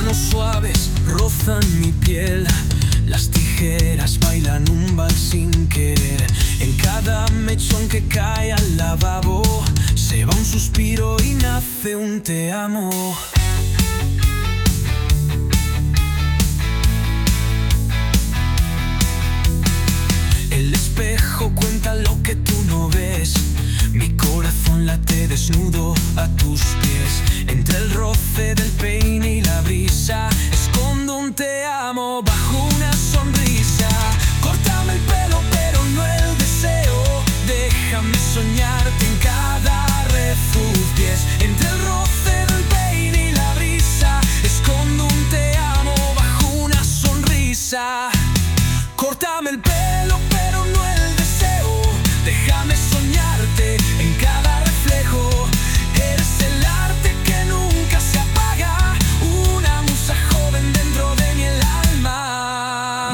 manos suaves rozan mi piel, las tijeras bailan un vals sin querer. En cada mechón que cae al lavabo se va un suspiro y nace un te amo. El espejo cuenta lo que tú no ves, mi corazón late desnudo a tus pies. Entre el roce del peine y la brisa escondo un te amo bajo una sonrisa. Córtame el pelo pero no el deseo, déjame soñarte en cada refugies. Entre el roce del peine y la brisa escondo un te amo bajo una sonrisa. Córtame el pelo pero no el deseo, déjame soñarte en cada reflejo. Eres el arte que nunca se apaga, una musa joven dentro de mi alma.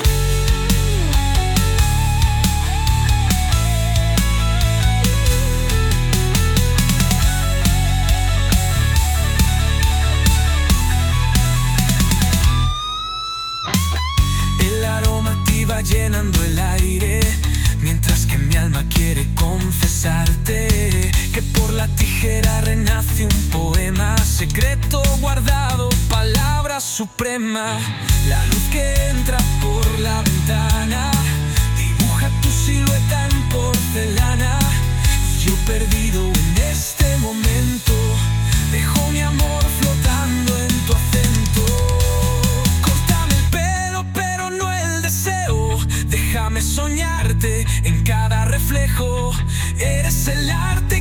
El aroma te va llenando el aire, mientras que mi alma quiere confesarte que por la tijera renace un poema secreto guardado, palabra suprema. La luz que entra por la ventana dibuja tu silueta en porcelana. Yo perdido en este momento dejo mi amor flotando en tu acento. Córtame el pelo pero no el deseo, déjame soñarte en cada reflejo. Eres el arte